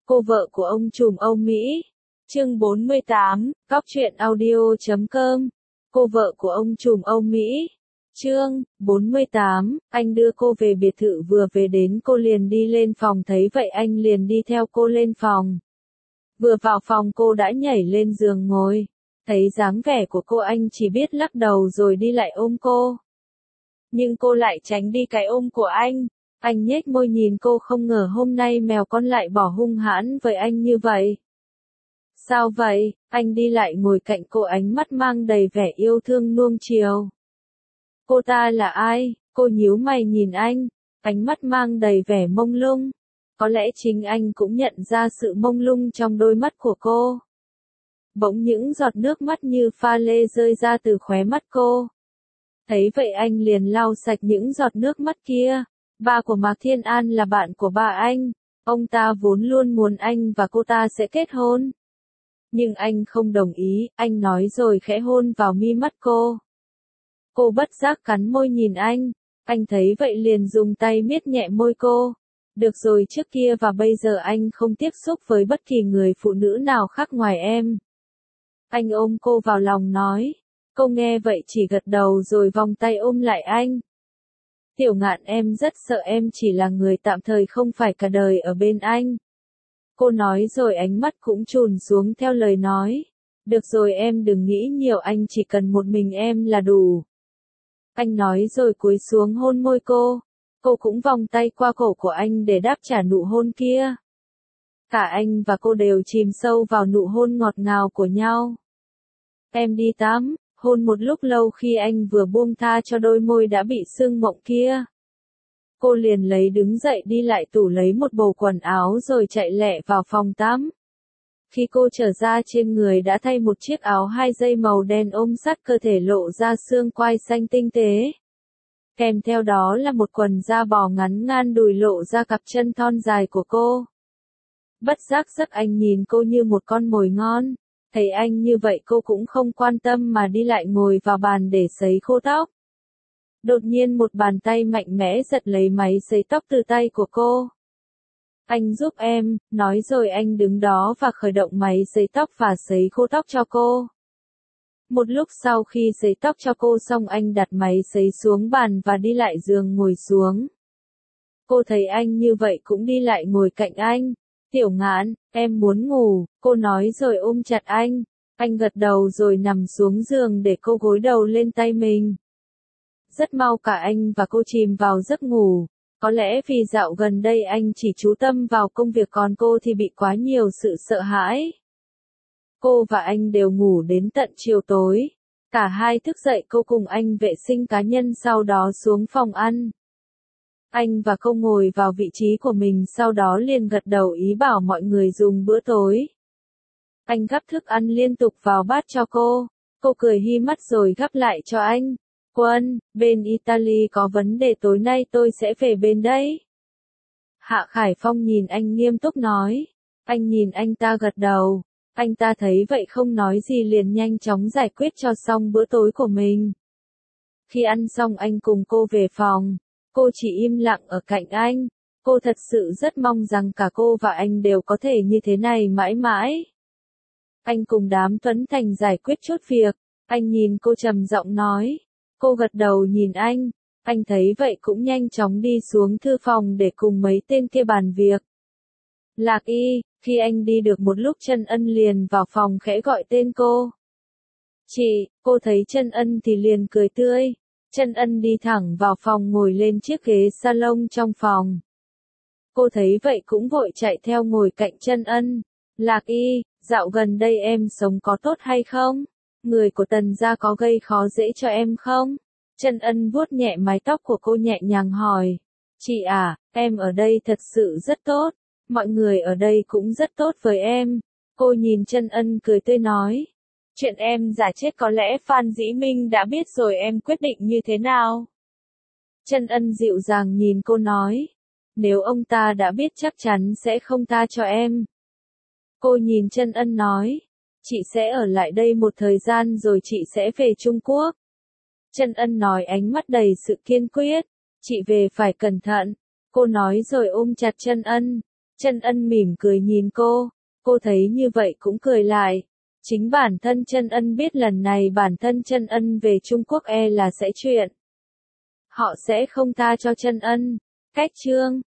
Cô vợ của ông trùm Âu Mỹ. Chương 48, Cóc truyện audio.com. Cô vợ của ông trùm Âu Mỹ. Chương 48, anh đưa cô về biệt thự, vừa về đến cô liền đi lên phòng, thấy vậy anh liền đi theo cô lên phòng. Vừa vào phòng cô đã nhảy lên giường ngồi. Thấy dáng vẻ của cô anh chỉ biết lắc đầu rồi đi lại ôm cô. Nhưng cô lại tránh đi cái ôm của anh. Anh nhếch môi nhìn cô, không ngờ hôm nay mèo con lại bỏ hung hãn với anh như vậy. Sao vậy? Anh đi lại ngồi cạnh cô, ánh mắt mang đầy vẻ yêu thương nuông chiều. Cô ta là ai? Cô nhíu mày nhìn anh, ánh mắt mang đầy vẻ mông lung. Có lẽ chính anh cũng nhận ra sự mông lung trong đôi mắt của cô. Bỗng những giọt nước mắt như pha lê rơi ra từ khóe mắt cô. Thấy vậy anh liền lau sạch những giọt nước mắt kia. Ba của Mạc Thiên An là bạn của ba anh. Ông ta vốn luôn muốn anh và cô ta sẽ kết hôn. Nhưng anh không đồng ý, anh nói rồi khẽ hôn vào mi mắt cô. Cô bất giác cắn môi nhìn anh thấy vậy liền dùng tay miết nhẹ môi cô. Được rồi, trước kia và bây giờ anh không tiếp xúc với bất kỳ người phụ nữ nào khác ngoài em. Anh ôm cô vào lòng nói. Cô nghe vậy chỉ gật đầu rồi vòng tay ôm lại anh. Tiểu Ngạn, em rất sợ em chỉ là người tạm thời, không phải cả đời ở bên anh. Cô nói rồi ánh mắt cũng chùn xuống theo lời nói. Được rồi, em đừng nghĩ nhiều, anh chỉ cần một mình em là đủ. Anh nói rồi cúi xuống hôn môi cô. Cô cũng vòng tay qua cổ của anh để đáp trả nụ hôn kia. Cả anh và cô đều chìm sâu vào nụ hôn ngọt ngào của nhau. Em đi tắm. Hôn một lúc lâu, khi anh vừa buông tha cho đôi môi đã bị sưng mộng kia. Cô liền đứng dậy đi lại tủ lấy một bộ quần áo rồi chạy lẹ vào phòng tắm. Khi cô trở ra, trên người đã thay một chiếc áo 2 dây màu đen ôm sát cơ thể, lộ ra xương quai xanh tinh tế. Kèm theo đó là một quần da bò ngắn ngang đùi, lộ ra cặp chân thon dài của cô. Bất giác giấc anh nhìn cô như một con mồi ngon. Thấy anh như vậy cô cũng không quan tâm mà đi lại ngồi vào bàn để sấy khô tóc. Đột nhiên một bàn tay mạnh mẽ giật lấy máy sấy tóc từ tay của cô. Anh giúp em, nói rồi anh đứng đó và khởi động máy sấy tóc và sấy khô tóc cho cô. Một lúc sau khi sấy tóc cho cô xong, anh đặt máy sấy xuống bàn và đi lại giường ngồi xuống. Cô thấy anh như vậy cũng đi lại ngồi cạnh anh. Tiểu Ngạn, em muốn ngủ, cô nói rồi ôm chặt anh. Anh gật đầu rồi nằm xuống giường để cô gối đầu lên tay mình. Rất mau cả anh và cô chìm vào giấc ngủ. Có lẽ vì dạo gần đây anh chỉ chú tâm vào công việc, còn cô thì bị quá nhiều sự sợ hãi. Cô và anh đều ngủ đến tận chiều tối. Cả hai thức dậy, cô cùng anh vệ sinh cá nhân, sau đó xuống phòng ăn. Anh và cô ngồi vào vị trí của mình, sau đó liền gật đầu ý bảo mọi người dùng bữa tối. Anh gắp thức ăn liên tục vào bát cho cô. Cô cười hi mắt rồi gắp lại cho anh. Quân, bên Italy có vấn đề, tối nay tôi sẽ về bên đấy. Hạ Khải Phong nhìn anh nghiêm túc nói. Anh nhìn anh ta gật đầu. Anh ta thấy vậy không nói gì, liền nhanh chóng giải quyết cho xong bữa tối của mình. Khi ăn xong anh cùng cô về phòng. Cô chỉ im lặng ở cạnh anh. Cô thật sự rất mong rằng cả cô và anh đều có thể như thế này mãi mãi. Anh cùng đám Tuấn Thành giải quyết chút việc. Anh nhìn cô trầm giọng nói. Cô gật đầu nhìn anh. Anh thấy vậy cũng nhanh chóng đi xuống thư phòng để cùng mấy tên kia bàn việc. Lạc Y, khi anh đi được một lúc, Trân Ân liền vào phòng khẽ gọi tên cô. Chị, cô thấy Trân Ân thì liền cười tươi. Trân Ân đi thẳng vào phòng ngồi lên chiếc ghế salon trong phòng. Cô thấy vậy cũng vội chạy theo ngồi cạnh Trân Ân. Lạc Y, dạo gần đây em sống có tốt hay không? Người của Tần gia có gây khó dễ cho em không? Trân Ân vuốt nhẹ mái tóc của cô nhẹ nhàng hỏi. Chị à, em ở đây thật sự rất tốt. Mọi người ở đây cũng rất tốt với em. Cô nhìn Trân Ân cười tươi nói. Chuyện em giả chết có lẽ Phan Dĩ Minh đã biết rồi, em quyết định như thế nào? Trân Ân dịu dàng nhìn cô nói. Nếu ông ta đã biết chắc chắn sẽ không tha cho em. Cô nhìn Trân Ân nói. Chị sẽ ở lại đây một thời gian rồi chị sẽ về Trung Quốc. Trân Ân nói, ánh mắt đầy sự kiên quyết. Chị về phải cẩn thận. Cô nói rồi ôm chặt Trân Ân. Chân Ân mỉm cười nhìn cô thấy như vậy cũng cười lại. Chính bản thân Chân Ân biết lần này bản thân Chân Ân về Trung Quốc là sẽ chuyện. Họ sẽ không tha cho Chân Ân. Cách chương